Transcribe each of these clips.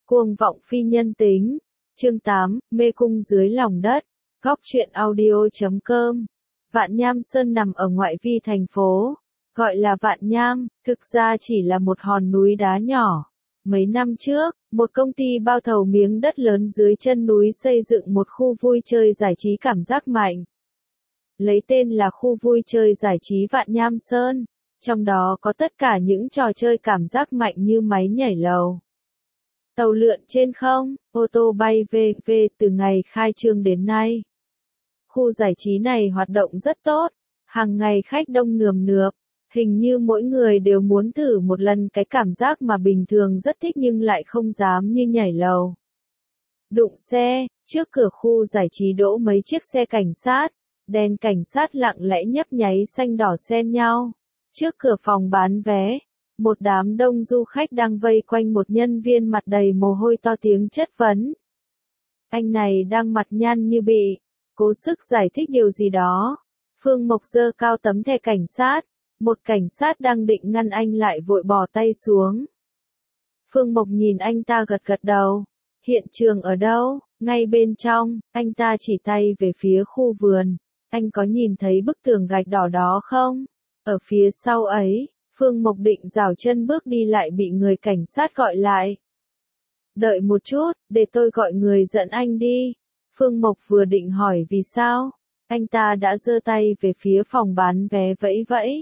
Cuồng vọng phi nhân tính. Chương 8, mê cung dưới lòng đất. Góc truyện audio.com. Vạn Nham Sơn nằm ở ngoại vi thành phố. Gọi là Vạn Nham, thực ra chỉ là một hòn núi đá nhỏ. Mấy năm trước, một công ty bao thầu miếng đất lớn dưới chân núi xây dựng một khu vui chơi giải trí cảm giác mạnh. Lấy tên là khu vui chơi giải trí Vạn Nham Sơn. Trong đó có tất cả những trò chơi cảm giác mạnh như máy nhảy lầu, tàu lượn trên không, ô tô bay v.v. từ ngày khai trương đến nay. Khu giải trí này hoạt động rất tốt, hàng ngày khách đông nườm nượp, hình như mỗi người đều muốn thử một lần cái cảm giác mà bình thường rất thích nhưng lại không dám như nhảy lầu. Đụng xe, trước cửa khu giải trí đỗ mấy chiếc xe cảnh sát, đèn cảnh sát lặng lẽ nhấp nháy xanh đỏ xen nhau. Trước cửa phòng bán vé, một đám đông du khách đang vây quanh một nhân viên mặt đầy mồ hôi to tiếng chất vấn. Anh này đang mặt nhăn như bị, cố sức giải thích điều gì đó. Phương Mộc giơ cao tấm thẻ cảnh sát, một cảnh sát đang định ngăn anh lại vội bỏ tay xuống. Phương Mộc nhìn anh ta gật gật đầu. Hiện trường ở đâu? Ngay bên trong, anh ta chỉ tay về phía khu vườn. Anh có nhìn thấy bức tường gạch đỏ đó không? Ở phía sau ấy, Phương Mộc định giảo chân bước đi lại bị người cảnh sát gọi lại. Đợi một chút, để tôi gọi người dẫn anh đi. Phương Mộc vừa định hỏi vì sao, anh ta đã giơ tay về phía phòng bán vé vẫy vẫy.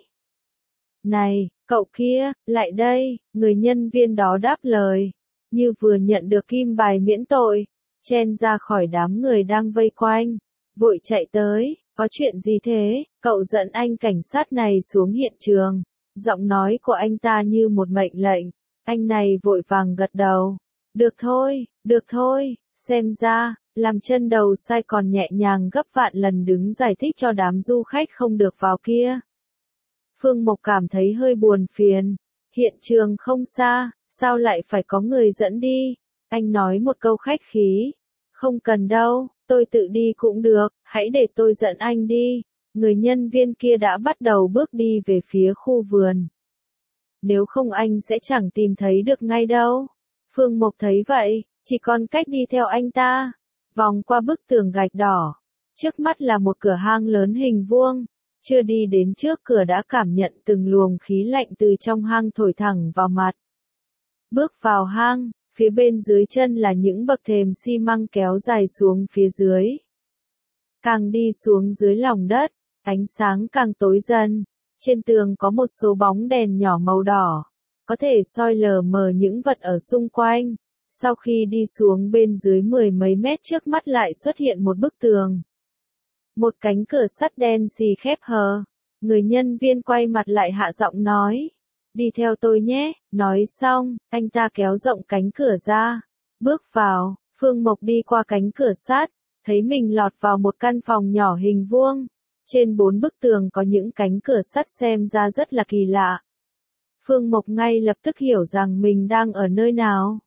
Này, cậu kia, lại đây, người nhân viên đó đáp lời, như vừa nhận được kim bài miễn tội, chen ra khỏi đám người đang vây quanh, vội chạy tới. Có chuyện gì thế? Cậu dẫn anh cảnh sát này xuống hiện trường. Giọng nói của anh ta như một mệnh lệnh. Anh này vội vàng gật đầu. Được thôi, xem ra, làm chân đầu sai còn nhẹ nhàng gấp vạn lần đứng giải thích cho đám du khách không được vào kia. Phương Mộc cảm thấy hơi buồn phiền. Hiện trường không xa, sao lại phải có người dẫn đi? Anh nói một câu khách khí. Không cần đâu. Tôi tự đi cũng được, hãy để tôi dẫn anh đi. Người nhân viên kia đã bắt đầu bước đi về phía khu vườn. Nếu không anh sẽ chẳng tìm thấy được ngay đâu. Phương Mộc thấy vậy, chỉ còn cách đi theo anh ta. Vòng qua bức tường gạch đỏ. Trước mắt là một cửa hang lớn hình vuông. Chưa đi đến trước cửa đã cảm nhận từng luồng khí lạnh từ trong hang thổi thẳng vào mặt. Bước vào hang. Phía bên dưới chân là những bậc thềm xi măng kéo dài xuống phía dưới. Càng đi xuống dưới lòng đất, ánh sáng càng tối dần. Trên tường có một số bóng đèn nhỏ màu đỏ, có thể soi lờ mờ những vật ở xung quanh. Sau khi đi xuống bên dưới 10 mấy mét trước mắt lại xuất hiện một bức tường. Một cánh cửa sắt đen xì khép hờ. Người nhân viên quay mặt lại hạ giọng nói. Đi theo tôi nhé, nói xong, anh ta kéo rộng cánh cửa ra, bước vào. Phương Mộc đi qua cánh cửa sắt, thấy mình lọt vào một căn phòng nhỏ hình vuông. Trên 4 bức tường có những cánh cửa sắt xem ra rất là kỳ lạ. Phương Mộc ngay lập tức hiểu rằng mình đang ở nơi nào.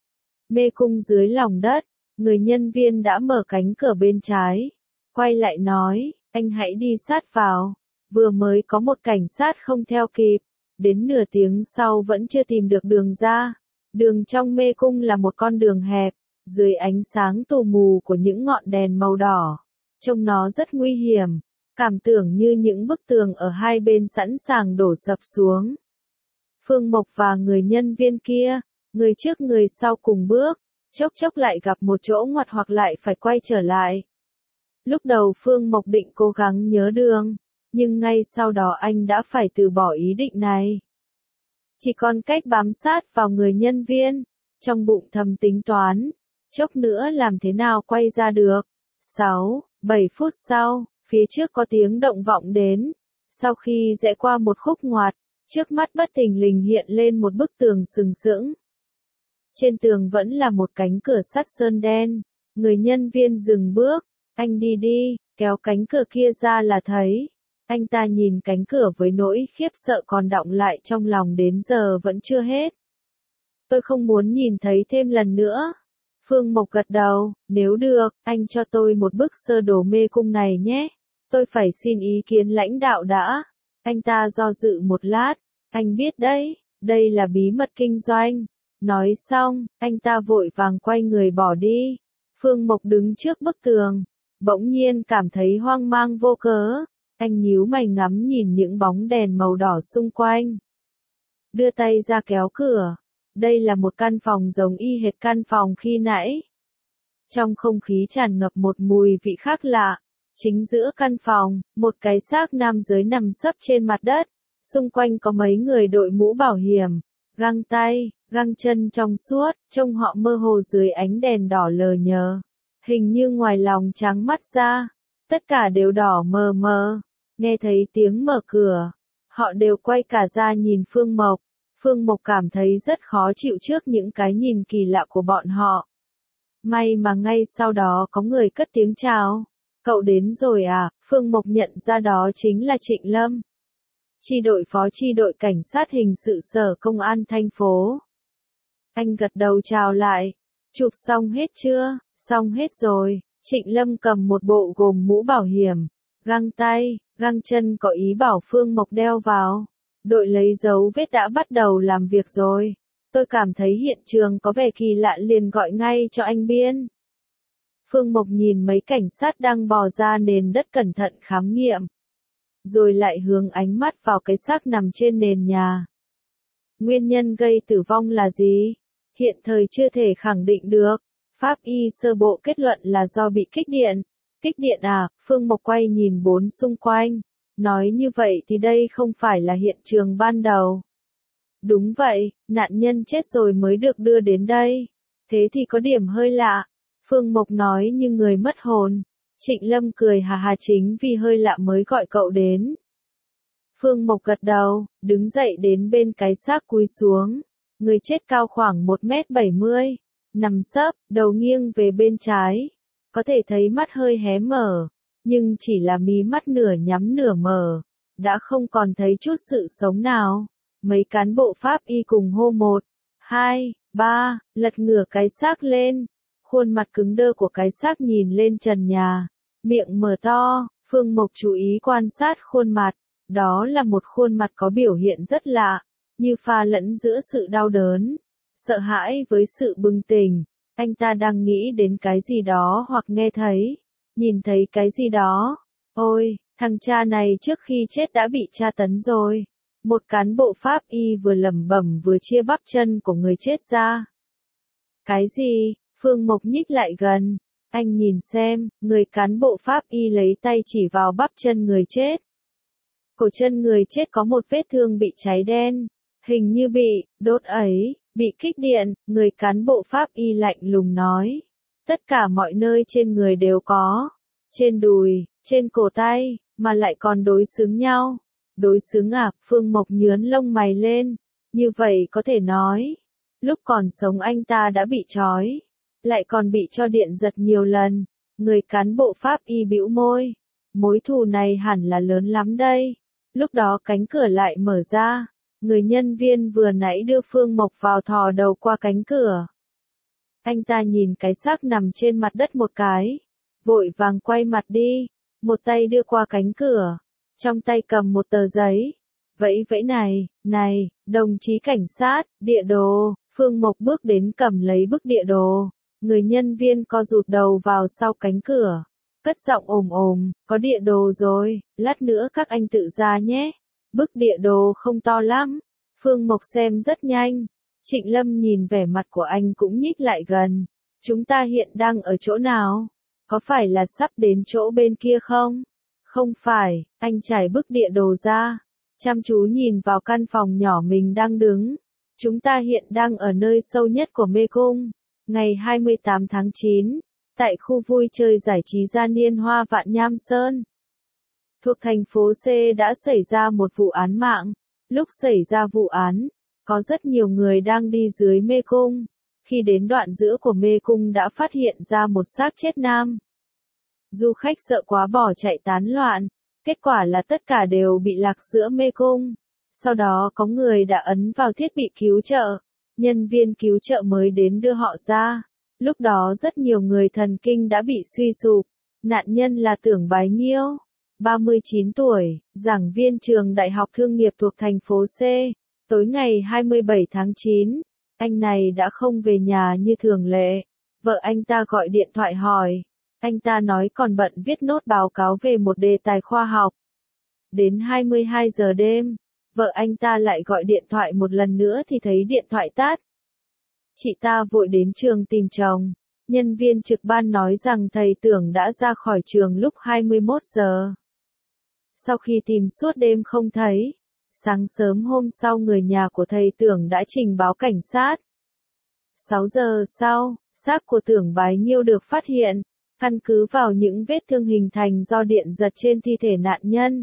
Mê cung dưới lòng đất, người nhân viên đã mở cánh cửa bên trái, quay lại nói, anh hãy đi sát vào. Vừa mới có một cảnh sát không theo kịp. Đến nửa tiếng sau vẫn chưa tìm được đường ra. Đường trong mê cung là một con đường hẹp, dưới ánh sáng tù mù của những ngọn đèn màu đỏ. Trông nó rất nguy hiểm, cảm tưởng như những bức tường ở hai bên sẵn sàng đổ sập xuống. Phương Mộc và người nhân viên kia, người trước người sau cùng bước, chốc chốc lại gặp một chỗ ngoặt hoặc lại phải quay trở lại. Lúc đầu Phương Mộc định cố gắng nhớ đường. Nhưng ngay sau đó anh đã phải từ bỏ ý định này. Chỉ còn cách bám sát vào người nhân viên, trong bụng thầm tính toán, chốc nữa làm thế nào quay ra được. 6-7 phút sau, phía trước có tiếng động vọng đến. Sau khi rẽ qua một khúc ngoặt, trước mắt bất thình lình hiện lên một bức tường sừng sững. Trên tường vẫn là một cánh cửa sắt sơn đen. Người nhân viên dừng bước, anh đi, kéo cánh cửa kia ra là thấy. Anh ta nhìn cánh cửa với nỗi khiếp sợ còn đọng lại trong lòng đến giờ vẫn chưa hết. Tôi không muốn nhìn thấy thêm lần nữa. Phương Mộc gật đầu, nếu được, anh cho tôi một bức sơ đồ mê cung này nhé. Tôi phải xin ý kiến lãnh đạo đã. Anh ta do dự một lát, anh biết đấy, đây là bí mật kinh doanh. Nói xong, anh ta vội vàng quay người bỏ đi. Phương Mộc đứng trước bức tường, bỗng nhiên cảm thấy hoang mang vô cớ. Anh nhíu mày ngắm nhìn những bóng đèn màu đỏ xung quanh. Đưa tay ra kéo cửa. Đây là một căn phòng giống y hệt căn phòng khi nãy. Trong không khí tràn ngập một mùi vị khác lạ. Chính giữa căn phòng, một cái xác nam giới nằm sấp trên mặt đất. Xung quanh có mấy người đội mũ bảo hiểm, găng tay, găng chân trong suốt, trông họ mơ hồ dưới ánh đèn đỏ lờ nhờ. Hình như ngoài lòng trắng mắt ra, tất cả đều đỏ mờ mờ. Nghe thấy tiếng mở cửa, họ đều quay cả ra nhìn Phương Mộc. Phương Mộc cảm thấy rất khó chịu trước những cái nhìn kỳ lạ của bọn họ. May mà ngay sau đó có người cất tiếng chào. Cậu đến rồi à? Phương Mộc nhận ra đó chính là Trịnh Lâm. Chi đội phó chi đội cảnh sát hình sự sở công an thành phố. Anh gật đầu chào lại. Chụp xong hết chưa? Xong hết rồi. Trịnh Lâm cầm một bộ gồm mũ bảo hiểm, găng tay, găng chân có ý bảo Phương Mộc đeo vào. Đội lấy dấu vết đã bắt đầu làm việc rồi. Tôi cảm thấy hiện trường có vẻ kỳ lạ liền gọi ngay cho anh Biên. Phương Mộc nhìn mấy cảnh sát đang bò ra nền đất cẩn thận khám nghiệm. Rồi lại hướng ánh mắt vào cái xác nằm trên nền nhà. Nguyên nhân gây tử vong là gì? Hiện thời chưa thể khẳng định được. Pháp y sơ bộ kết luận là do bị kích điện. Kích điện à? Phương Mộc quay nhìn bốn xung quanh. Nói như vậy thì đây không phải là hiện trường ban đầu. Đúng vậy, nạn nhân chết rồi mới được đưa đến đây. Thế thì có điểm hơi lạ. Phương Mộc nói như người mất hồn. Trịnh Lâm cười hà hà, chính vì hơi lạ mới gọi cậu đến. Phương Mộc gật đầu, đứng dậy đến bên cái xác cúi xuống. Người chết cao khoảng 1m70, nằm sấp, đầu nghiêng về bên trái. Có thể thấy mắt hơi hé mở, nhưng chỉ là mí mắt nửa nhắm nửa mở. Đã không còn thấy chút sự sống nào. Mấy cán bộ pháp y cùng hô 1, 2, 3, lật ngửa cái xác lên. Khuôn mặt cứng đơ của cái xác nhìn lên trần nhà, miệng mở to. Phương Mộc chú ý quan sát khuôn mặt. Đó là một khuôn mặt có biểu hiện rất lạ, như pha lẫn giữa sự đau đớn, sợ hãi với sự bừng tỉnh. Anh ta đang nghĩ đến cái gì đó hoặc nghe thấy, nhìn thấy cái gì đó. Ôi, thằng cha này trước khi chết đã bị tra tấn rồi. Một cán bộ pháp y vừa lẩm bẩm vừa chia bắp chân của người chết ra. Cái gì? Phương Mộc nhích lại gần. Anh nhìn xem, người cán bộ pháp y lấy tay chỉ vào bắp chân người chết. Cổ chân người chết có một vết thương bị cháy đen, hình như bị đốt ấy, bị kích điện. Người cán bộ pháp y lạnh lùng nói. Tất cả mọi nơi trên người đều có. Trên đùi, trên cổ tay, mà lại còn đối xứng nhau. Đối xứng à? Phương Mộc nhướn lông mày lên. Như vậy có thể nói, lúc còn sống anh ta đã bị trói, lại còn bị cho điện giật nhiều lần. Người cán bộ pháp y bĩu môi. Mối thù này hẳn là lớn lắm đây. Lúc đó cánh cửa lại mở ra. Người nhân viên vừa nãy đưa Phương Mộc vào thò đầu qua cánh cửa. Anh ta nhìn cái xác nằm trên mặt đất một cái, vội vàng quay mặt đi, một tay đưa qua cánh cửa, trong tay cầm một tờ giấy. Vẫy vẫy này, đồng chí cảnh sát, địa đồ. Phương Mộc bước đến cầm lấy bức địa đồ. Người nhân viên co rụt đầu vào sau cánh cửa, cất giọng ồm ồm, có địa đồ rồi, lát nữa các anh tự ra nhé. Bức địa đồ không to lắm. Phương Mộc xem rất nhanh. Trịnh Lâm nhìn vẻ mặt của anh cũng nhích lại gần. Chúng ta hiện đang ở chỗ nào? Có phải là sắp đến chỗ bên kia không? Không phải, anh trải bức địa đồ ra, chăm chú nhìn vào căn phòng nhỏ mình đang đứng. Chúng ta hiện đang ở nơi sâu nhất của mê cung. Ngày 28 tháng 9, tại khu vui chơi giải trí Gia Niên Hoa Vạn Nham Sơn, thuộc thành phố C đã xảy ra một vụ án mạng. Lúc xảy ra vụ án, có rất nhiều người đang đi dưới mê cung. Khi đến đoạn giữa của mê cung đã phát hiện ra một xác chết nam. Du khách sợ quá bỏ chạy tán loạn. Kết quả là tất cả đều bị lạc giữa mê cung. Sau đó có người đã ấn vào thiết bị cứu trợ. Nhân viên cứu trợ mới đến đưa họ ra. Lúc đó rất nhiều người thần kinh đã bị suy sụp. Nạn nhân là Tưởng Bái Nhiêu, 39 tuổi, giảng viên trường Đại học Thương nghiệp thuộc thành phố C. Tối ngày 27 tháng 9, Anh này đã không về nhà như thường lệ. Vợ anh ta gọi điện thoại hỏi. Anh ta nói còn bận viết nốt báo cáo về một đề tài khoa học. Đến 22 giờ đêm, vợ anh ta lại gọi điện thoại một lần nữa thì thấy điện thoại tắt. Chị ta vội đến trường tìm chồng. Nhân viên trực ban nói rằng thầy Tưởng đã ra khỏi trường lúc 21 giờ. Sau khi tìm suốt đêm không thấy, sáng sớm hôm sau người nhà của thầy Tưởng đã trình báo cảnh sát. 6 giờ sau, xác của Tưởng Bái Nhiêu được phát hiện, căn cứ vào những vết thương hình thành do điện giật trên thi thể nạn nhân.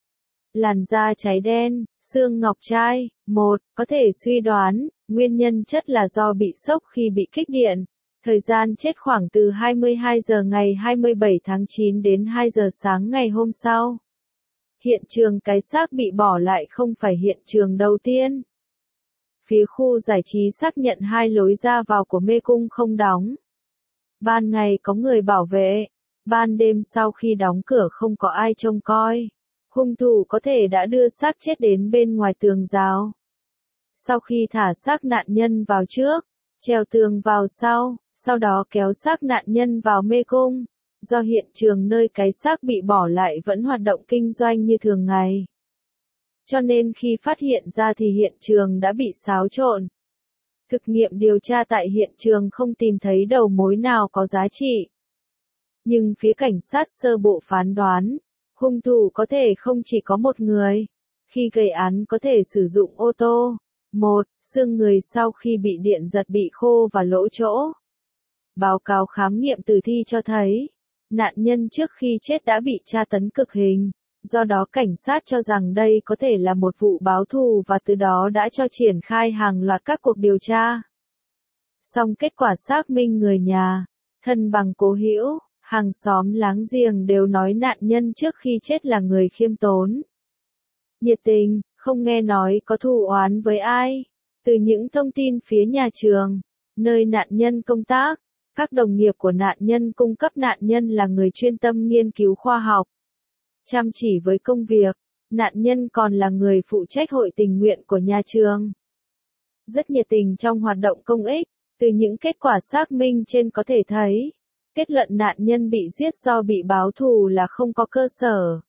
Làn da cháy đen, xương ngọc trai, có thể suy đoán, nguyên nhân chất là do bị sốc khi bị kích điện. Thời gian chết khoảng từ 22 giờ ngày 27 tháng 9 đến 2 giờ sáng ngày hôm sau. Hiện trường cái xác bị bỏ lại không phải hiện trường đầu tiên. Phía khu giải trí xác nhận 2 lối ra vào của mê cung không đóng. Ban ngày có người bảo vệ, ban đêm sau khi đóng cửa không có ai trông coi. Hung thủ có thể đã đưa xác chết đến bên ngoài tường rào. Sau khi thả xác nạn nhân vào trước, trèo tường vào sau đó kéo xác nạn nhân vào mê cung. Do hiện trường nơi cái xác bị bỏ lại vẫn hoạt động kinh doanh như thường ngày. Cho nên khi phát hiện ra thì hiện trường đã bị xáo trộn. Thực nghiệm điều tra tại hiện trường không tìm thấy đầu mối nào có giá trị. Nhưng phía cảnh sát sơ bộ phán đoán, hung thủ có thể không chỉ có một người. Khi gây án có thể sử dụng ô tô. Xương người sau khi bị điện giật bị khô và lỗ chỗ. Báo cáo khám nghiệm tử thi cho thấy, nạn nhân trước khi chết đã bị tra tấn cực hình. Do đó cảnh sát cho rằng đây có thể là một vụ báo thù và từ đó đã cho triển khai hàng loạt các cuộc điều tra. Song kết quả xác minh người nhà, thân bằng cố hữu, hàng xóm láng giềng đều nói nạn nhân trước khi chết là người khiêm tốn, nhiệt tình, không nghe nói có thù oán với ai. Từ những thông tin phía nhà trường, nơi nạn nhân công tác, các đồng nghiệp của nạn nhân cung cấp nạn nhân là người chuyên tâm nghiên cứu khoa học. Chăm chỉ với công việc, nạn nhân còn là người phụ trách hội tình nguyện của nhà trường. Rất nhiệt tình trong hoạt động công ích, từ những kết quả xác minh trên có thể thấy, kết luận nạn nhân bị giết do bị báo thù là không có cơ sở.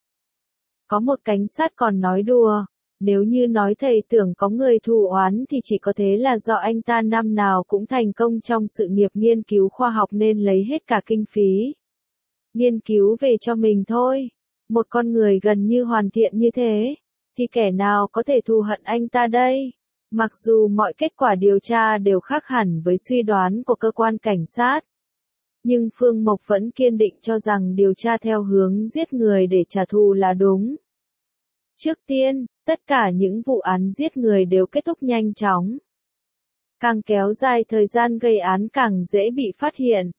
Có một cảnh sát còn nói đùa, nếu như nói thầy Tưởng có người thù oán thì chỉ có thế là do anh ta năm nào cũng thành công trong sự nghiệp nghiên cứu khoa học nên lấy hết cả kinh phí. Nghiên cứu về cho mình thôi. Một con người gần như hoàn thiện như thế, thì kẻ nào có thể thù hận anh ta đây? Mặc dù mọi kết quả điều tra đều khác hẳn với suy đoán của cơ quan cảnh sát. Nhưng Phương Mộc vẫn kiên định cho rằng điều tra theo hướng giết người để trả thù là đúng. Trước tiên, tất cả những vụ án giết người đều kết thúc nhanh chóng. Càng kéo dài thời gian gây án càng dễ bị phát hiện.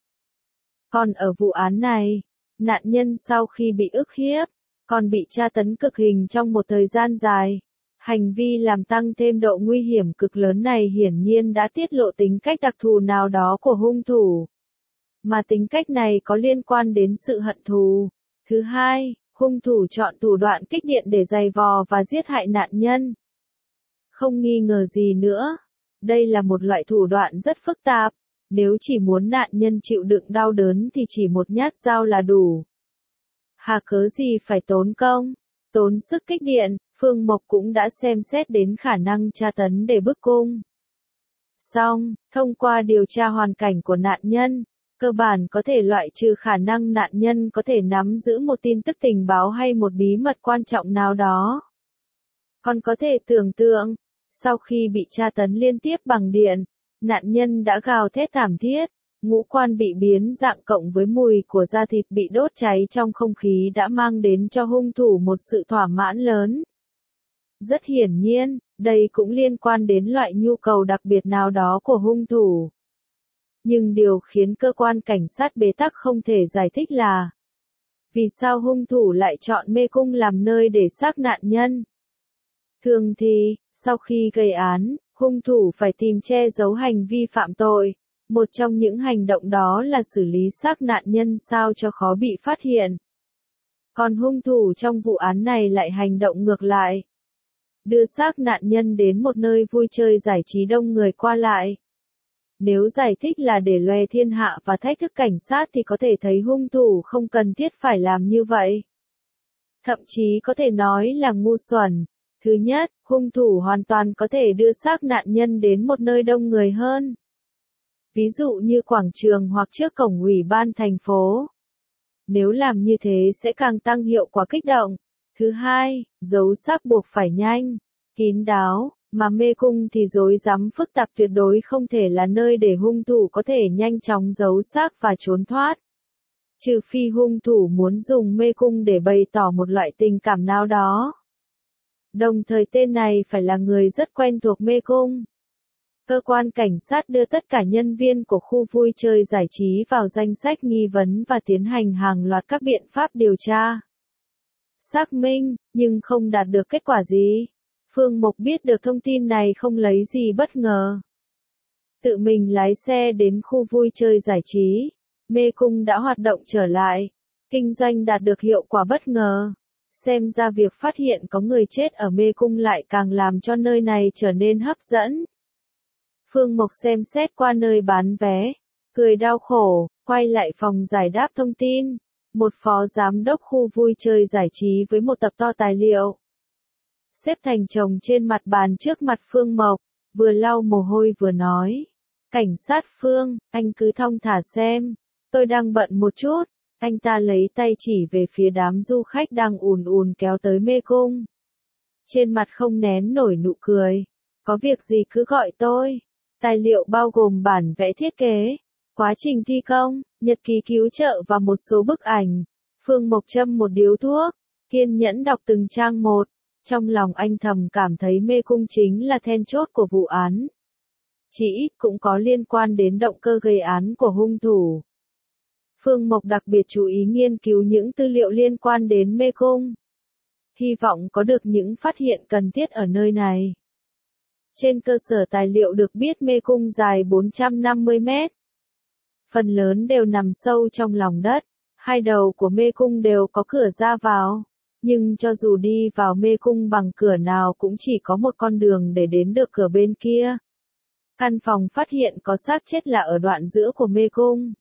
Còn ở vụ án này, nạn nhân sau khi bị ức hiếp, còn bị tra tấn cực hình trong một thời gian dài. Hành vi làm tăng thêm độ nguy hiểm cực lớn này hiển nhiên đã tiết lộ tính cách đặc thù nào đó của hung thủ. Mà tính cách này có liên quan đến sự hận thù. Thứ hai, hung thủ chọn thủ đoạn kích điện để giày vò và giết hại nạn nhân. Không nghi ngờ gì nữa, đây là một loại thủ đoạn rất phức tạp. Nếu chỉ muốn nạn nhân chịu đựng đau đớn thì chỉ một nhát dao là đủ. Hà cớ gì phải tốn công, tốn sức kích điện, Phương Mộc cũng đã xem xét đến khả năng tra tấn để bức cung. Song, thông qua điều tra hoàn cảnh của nạn nhân, cơ bản có thể loại trừ khả năng nạn nhân có thể nắm giữ một tin tức tình báo hay một bí mật quan trọng nào đó. Còn có thể tưởng tượng, sau khi bị tra tấn liên tiếp bằng điện, nạn nhân đã gào thét thảm thiết, ngũ quan bị biến dạng cộng với mùi của da thịt bị đốt cháy trong không khí đã mang đến cho hung thủ một sự thỏa mãn lớn. Rất hiển nhiên, đây cũng liên quan đến loại nhu cầu đặc biệt nào đó của hung thủ. Nhưng điều khiến cơ quan cảnh sát bế tắc không thể giải thích là vì sao hung thủ lại chọn mê cung làm nơi để xác nạn nhân. Thường thì, sau khi gây án, hung thủ phải tìm che giấu hành vi phạm tội. Một trong những hành động đó là xử lý xác nạn nhân sao cho khó bị phát hiện. Còn hung thủ trong vụ án này lại hành động ngược lại. đưa xác nạn nhân đến một nơi vui chơi giải trí đông người qua lại. Nếu giải thích là để loe thiên hạ và thách thức cảnh sát thì có thể thấy hung thủ không cần thiết phải làm như vậy. Thậm chí có thể nói là ngu xuẩn. Thứ nhất, hung thủ hoàn toàn có thể đưa xác nạn nhân đến một nơi đông người hơn. Ví dụ như quảng trường hoặc trước cổng ủy ban thành phố. Nếu làm như thế sẽ càng tăng hiệu quả kích động. Thứ hai, giấu xác buộc phải nhanh, kín đáo, mà mê cung thì rối rắm phức tạp, tuyệt đối không thể là nơi để hung thủ có thể nhanh chóng giấu xác và trốn thoát. Trừ phi hung thủ muốn dùng mê cung để bày tỏ một loại tình cảm nào đó. Đồng thời tên này phải là người rất quen thuộc mê cung. Cơ quan cảnh sát đưa tất cả nhân viên của khu vui chơi giải trí vào danh sách nghi vấn và tiến hành hàng loạt các biện pháp điều tra. Xác minh, nhưng không đạt được kết quả gì. Phương Mộc biết được thông tin này không lấy gì bất ngờ. Tự mình lái xe đến khu vui chơi giải trí. Mê cung đã hoạt động trở lại. Kinh doanh đạt được hiệu quả bất ngờ. Xem ra việc phát hiện có người chết ở mê cung lại càng làm cho nơi này trở nên hấp dẫn. Phương Mộc xem xét qua nơi bán vé, cười đau khổ, quay lại phòng giải đáp thông tin. Một phó giám đốc khu vui chơi giải trí với một tập to tài liệu. Xếp thành chồng trên mặt bàn trước mặt Phương Mộc, vừa lau mồ hôi vừa nói. Cảnh sát Phương, anh cứ thong thả xem, tôi đang bận một chút. Anh ta lấy tay chỉ về phía đám du khách đang ùn ùn kéo tới mê cung. Trên mặt không nén nổi nụ cười. Có việc gì cứ gọi tôi. Tài liệu bao gồm bản vẽ thiết kế, quá trình thi công, nhật ký cứu trợ và một số bức ảnh. Phương Mộc châm một điếu thuốc, kiên nhẫn đọc từng trang một. Trong lòng anh thầm cảm thấy mê cung chính là then chốt của vụ án. Chỉ ít cũng có liên quan đến động cơ gây án của hung thủ. Phương Mộc đặc biệt chú ý nghiên cứu những tư liệu liên quan đến mê cung. Hy vọng có được những phát hiện cần thiết ở nơi này. Trên cơ sở tài liệu được biết mê cung dài 450 mét. Phần lớn đều nằm sâu trong lòng đất. Hai đầu của mê cung đều có cửa ra vào. Nhưng cho dù đi vào mê cung bằng cửa nào cũng chỉ có một con đường để đến được cửa bên kia. Căn phòng phát hiện có xác chết là ở đoạn giữa của mê cung.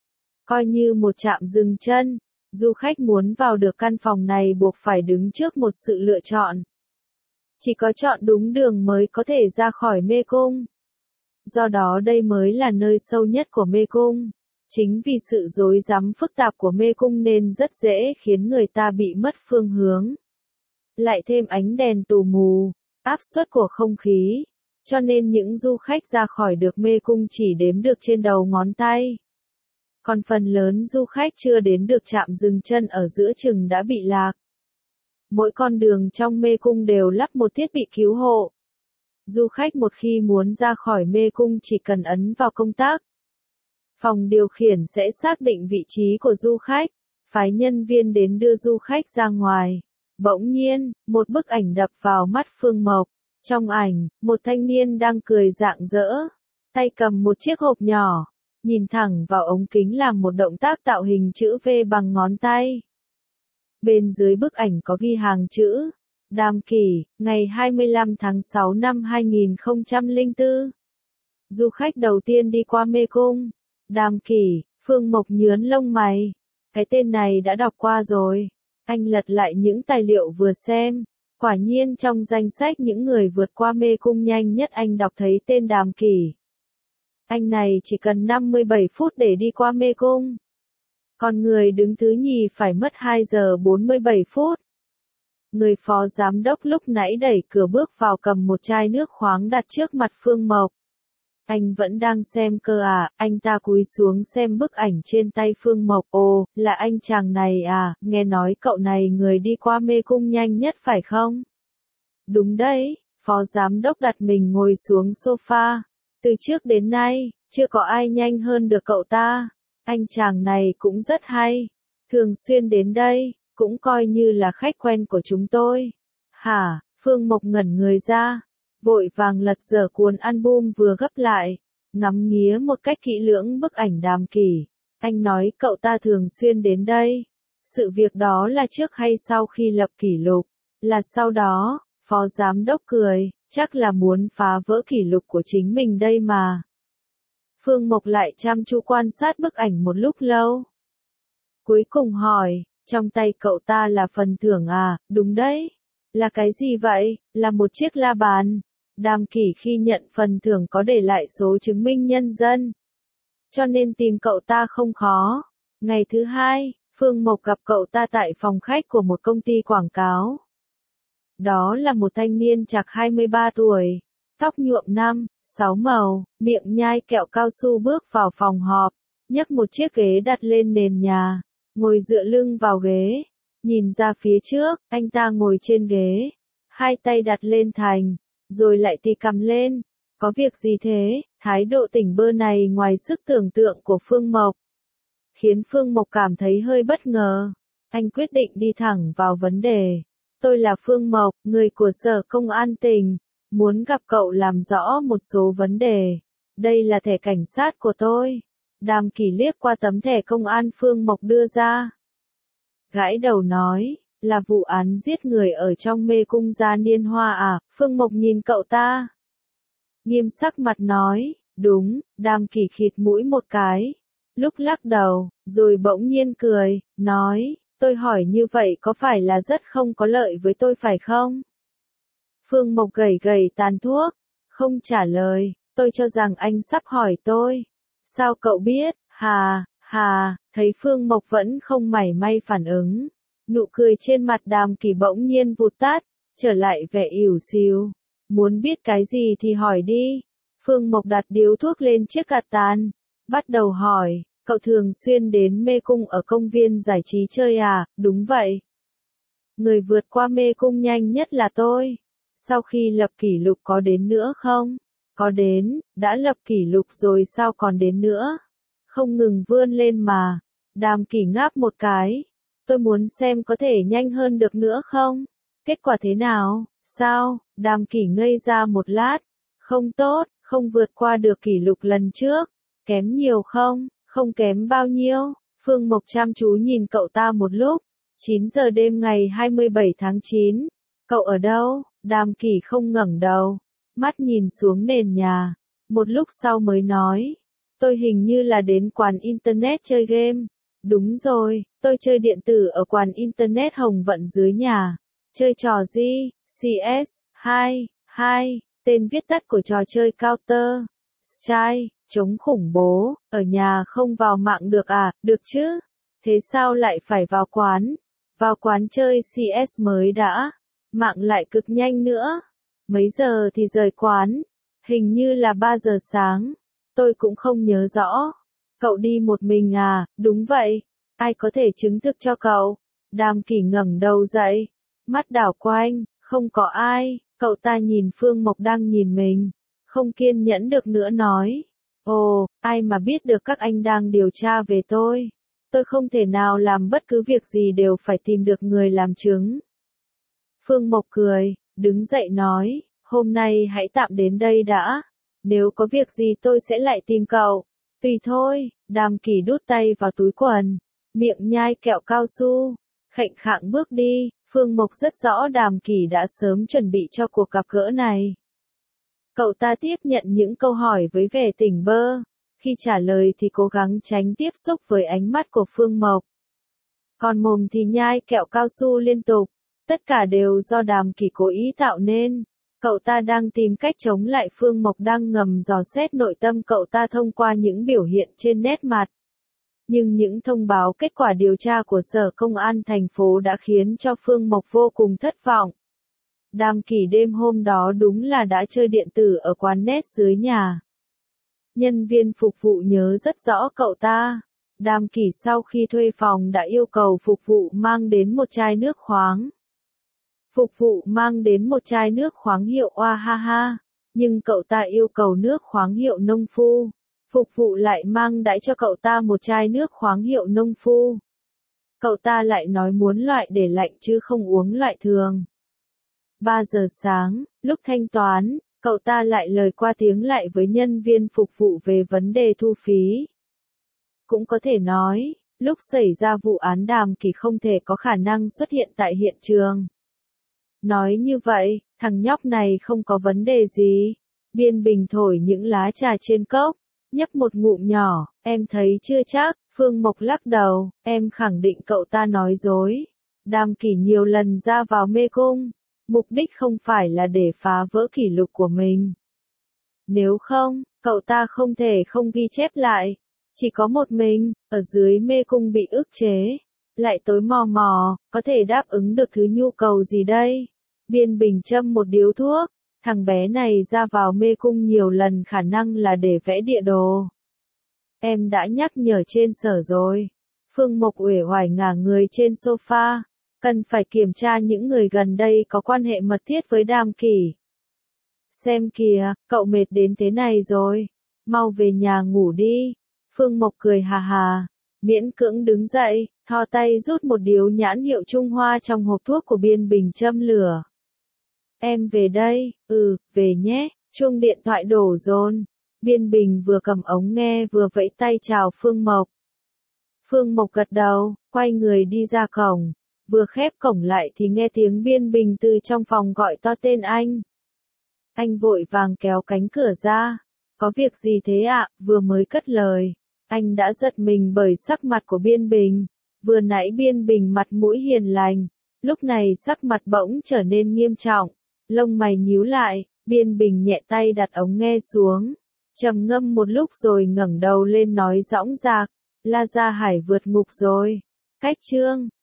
Coi như một trạm dừng chân, du khách muốn vào được căn phòng này buộc phải đứng trước một sự lựa chọn. Chỉ có chọn đúng đường mới có thể ra khỏi mê cung. Do đó đây mới là nơi sâu nhất của mê cung. Chính vì sự rối rắm phức tạp của mê cung nên rất dễ khiến người ta bị mất phương hướng. Lại thêm ánh đèn tù mù, áp suất của không khí, cho nên những du khách ra khỏi được mê cung chỉ đếm được trên đầu ngón tay. Còn phần lớn du khách chưa đến được trạm dừng chân ở giữa chừng đã bị lạc. Mỗi con đường trong mê cung đều lắp một thiết bị cứu hộ. Du khách một khi muốn ra khỏi mê cung chỉ cần ấn vào công tắc. Phòng điều khiển sẽ xác định vị trí của du khách, phái nhân viên đến đưa du khách ra ngoài. Bỗng nhiên, một bức ảnh đập vào mắt Phương Mộc. Trong ảnh, một thanh niên đang cười rạng rỡ, tay cầm một chiếc hộp nhỏ, nhìn thẳng vào ống kính làm một động tác tạo hình chữ V bằng ngón tay. Bên dưới bức ảnh có ghi hàng chữ, Đàm Kỷ, ngày 25 tháng 6 năm 2004. Du khách đầu tiên đi qua mê cung. Đàm Kỷ, Phương Mộc nhướng lông mày. Cái tên này đã đọc qua rồi. Anh lật lại những tài liệu vừa xem. Quả nhiên trong danh sách những người vượt qua mê cung nhanh nhất anh đọc thấy tên Đàm Kỷ. Anh này chỉ cần 57 phút để đi qua mê cung. Còn người đứng thứ nhì phải mất 2 giờ 47 phút. Người phó giám đốc lúc nãy đẩy cửa bước vào cầm một chai nước khoáng đặt trước mặt Phương Mộc. Anh vẫn đang xem cơ à, anh ta cúi xuống xem bức ảnh trên tay Phương Mộc. Ồ, là anh chàng này à, nghe nói cậu này người đi qua mê cung nhanh nhất phải không? Đúng đấy, phó giám đốc đặt mình ngồi xuống sofa. Từ trước đến nay, chưa có ai nhanh hơn được cậu ta. Anh chàng này cũng rất hay. Thường xuyên đến đây, cũng coi như là khách quen của chúng tôi. Hả, Phương Mộc ngẩn người ra. Vội vàng lật dở cuốn album vừa gấp lại, ngắm nghía một cách kỹ lưỡng bức ảnh Đàm Kỷ. Anh nói cậu ta thường xuyên đến đây. Sự việc đó là trước hay sau khi lập kỷ lục? Là sau đó, Phó giám đốc cười, chắc là muốn phá vỡ kỷ lục của chính mình đây mà. Phương Mộc lại chăm chú quan sát bức ảnh một lúc lâu. Cuối cùng hỏi, trong tay cậu ta là phần thưởng à, đúng đấy. Là cái gì vậy, là một chiếc la bàn. Đàm Kỷ khi nhận phần thưởng có để lại số chứng minh nhân dân. Cho nên tìm cậu ta không khó. Ngày thứ hai, Phương Mộc gặp cậu ta tại phòng khách của một công ty quảng cáo. Đó là một thanh niên chạc 23 tuổi, tóc nhuộm 6 màu, miệng nhai kẹo cao su bước vào phòng họp, nhấc một chiếc ghế đặt lên nền nhà, ngồi dựa lưng vào ghế, nhìn ra phía trước, anh ta ngồi trên ghế, hai tay đặt lên thành, rồi lại tì cằm lên. Có việc gì thế? Thái độ tỉnh bơ này ngoài sức tưởng tượng của Phương Mộc, khiến Phương Mộc cảm thấy hơi bất ngờ. Anh quyết định đi thẳng vào vấn đề. Tôi là Phương Mộc, người của Sở Công an tỉnh, muốn gặp cậu làm rõ một số vấn đề. Đây là thẻ cảnh sát của tôi. Đàm Kỷ liếc qua tấm thẻ công an Phương Mộc đưa ra. Gãi đầu nói, là vụ án giết người ở trong mê cung Gia Niên Hoa à? Phương Mộc nhìn cậu ta, nghiêm sắc mặt nói, đúng. Đàm Kỷ khịt mũi một cái, lúc lắc đầu, rồi bỗng nhiên cười, nói, tôi hỏi như vậy có phải là rất không có lợi với tôi phải không? Phương Mộc gẩy gẩy tàn thuốc, không trả lời. Tôi cho rằng anh sắp hỏi tôi. Sao cậu biết? Hà, thấy Phương Mộc vẫn không mảy may phản ứng. Nụ cười trên mặt Đàm Kỷ bỗng nhiên vụt tắt, trở lại vẻ ỉu xìu. Muốn biết cái gì thì hỏi đi. Phương Mộc đặt điếu thuốc lên chiếc gạt tàn, bắt đầu hỏi, cậu thường xuyên đến mê cung ở công viên giải trí chơi à? Đúng vậy. Người vượt qua mê cung nhanh nhất là tôi. Sau khi lập kỷ lục có đến nữa không? Có đến, đã lập kỷ lục rồi sao còn đến nữa? Không ngừng vươn lên mà. Đàm Kỷ ngáp một cái. Tôi muốn xem có thể nhanh hơn được nữa không? Kết quả thế nào? Sao? Đàm Kỷ ngây ra một lát. Không tốt, không vượt qua được kỷ lục lần trước. Kém nhiều không? Không kém bao nhiêu. Phương Mộc chăm chú nhìn cậu ta một lúc. 9 giờ đêm ngày 27 tháng 9. Cậu ở đâu? Đàm Kỷ không ngẩng đầu, mắt nhìn xuống nền nhà. Một lúc sau mới nói, tôi hình như là đến quán Internet chơi game. Đúng rồi, tôi chơi điện tử ở quán Internet Hồng Vận dưới nhà. Chơi trò gì? CS2, tên viết tắt của trò chơi Counter Strike, chống khủng bố. Ở nhà không vào mạng được à? Được chứ. Thế sao lại phải vào quán? Vào quán chơi CS mới đã. Mạng lại cực nhanh nữa. Mấy giờ thì rời quán? Hình như là 3 giờ sáng. Tôi cũng không nhớ rõ. Cậu đi một mình à? Đúng vậy. Ai có thể chứng thực cho cậu? Đàm Kỷ ngẩng đầu dậy, mắt đảo quanh, không có ai. Cậu ta nhìn Phương Mộc đang nhìn mình, không kiên nhẫn được nữa nói. Ồ, ai mà biết được các anh đang điều tra về tôi. Tôi không thể nào làm bất cứ việc gì đều phải tìm được người làm chứng. Phương Mộc cười, đứng dậy nói, hôm nay hãy tạm đến đây đã. Nếu có việc gì tôi sẽ lại tìm cậu. Tùy thôi. Đàm Kỷ đút tay vào túi quần, miệng nhai kẹo cao su, khệnh khạng bước đi. Phương Mộc rất rõ Đàm Kỷ đã sớm chuẩn bị cho cuộc gặp gỡ này. Cậu ta tiếp nhận những câu hỏi với vẻ tỉnh bơ. Khi trả lời thì cố gắng tránh tiếp xúc với ánh mắt của Phương Mộc. Còn mồm thì nhai kẹo cao su liên tục. Tất cả đều do Đàm Kỷ cố ý tạo nên. Cậu ta đang tìm cách chống lại Phương Mộc đang ngầm dò xét nội tâm cậu ta thông qua những biểu hiện trên nét mặt. Nhưng những thông báo kết quả điều tra của Sở Công an thành phố đã khiến cho Phương Mộc vô cùng thất vọng. Đàm Kỷ đêm hôm đó đúng là đã chơi điện tử ở quán net dưới nhà. Nhân viên phục vụ nhớ rất rõ cậu ta. Đàm Kỷ sau khi thuê phòng đã yêu cầu phục vụ mang đến một chai nước khoáng. Phục vụ mang đến một chai nước khoáng hiệu Oahaha, nhưng cậu ta yêu cầu nước khoáng hiệu Nông Phu. Phục vụ lại mang đãi cho cậu ta một chai nước khoáng hiệu Nông Phu. Cậu ta lại nói muốn loại để lạnh chứ không uống loại thường. 3 giờ sáng, lúc thanh toán, cậu ta lại lời qua tiếng lại với nhân viên phục vụ về vấn đề thu phí. Cũng có thể nói, lúc xảy ra vụ án Đàm Kỷ không thể có khả năng xuất hiện tại hiện trường. Nói như vậy, thằng nhóc này không có vấn đề gì. Biên Bình thổi những lá trà trên cốc, nhấp một ngụm nhỏ, em thấy chưa chắc. Phương Mộc lắc đầu, em khẳng định cậu ta nói dối. Đàm Kỷ nhiều lần ra vào mê cung, mục đích không phải là để phá vỡ kỷ lục của mình. Nếu không, cậu ta không thể không ghi chép lại. Chỉ có một mình, ở dưới mê cung bị ức chế. Lại tối mò mò, có thể đáp ứng được thứ nhu cầu gì đây? Biên Bình châm một điếu thuốc, thằng bé này ra vào mê cung nhiều lần khả năng là để vẽ địa đồ. Em đã nhắc nhở trên sở rồi. Phương Mộc uể oải ngả người trên sofa, cần phải kiểm tra những người gần đây có quan hệ mật thiết với Đàm Kỷ. Xem kìa, cậu mệt đến thế này rồi, mau về nhà ngủ đi. Phương Mộc cười hà hà, miễn cưỡng đứng dậy, thò tay rút một điếu nhãn hiệu Trung Hoa trong hộp thuốc của Biên Bình châm lửa. Em về đây, về nhé, chuông điện thoại đổ dồn. Biên Bình vừa cầm ống nghe vừa vẫy tay chào Phương Mộc. Phương Mộc gật đầu, quay người đi ra cổng, vừa khép cổng lại thì nghe tiếng Biên Bình từ trong phòng gọi to tên anh. Anh vội vàng kéo cánh cửa ra. Có việc gì thế ạ? Vừa mới cất lời, anh đã giật mình bởi sắc mặt của Biên Bình. Vừa nãy Biên Bình mặt mũi hiền lành, lúc này sắc mặt bỗng trở nên nghiêm trọng, lông mày nhíu lại. Biên Bình nhẹ tay đặt ống nghe xuống, trầm ngâm một lúc rồi ngẩng đầu lên nói dõng dạc, La Gia Hải vượt ngục rồi. Cách chương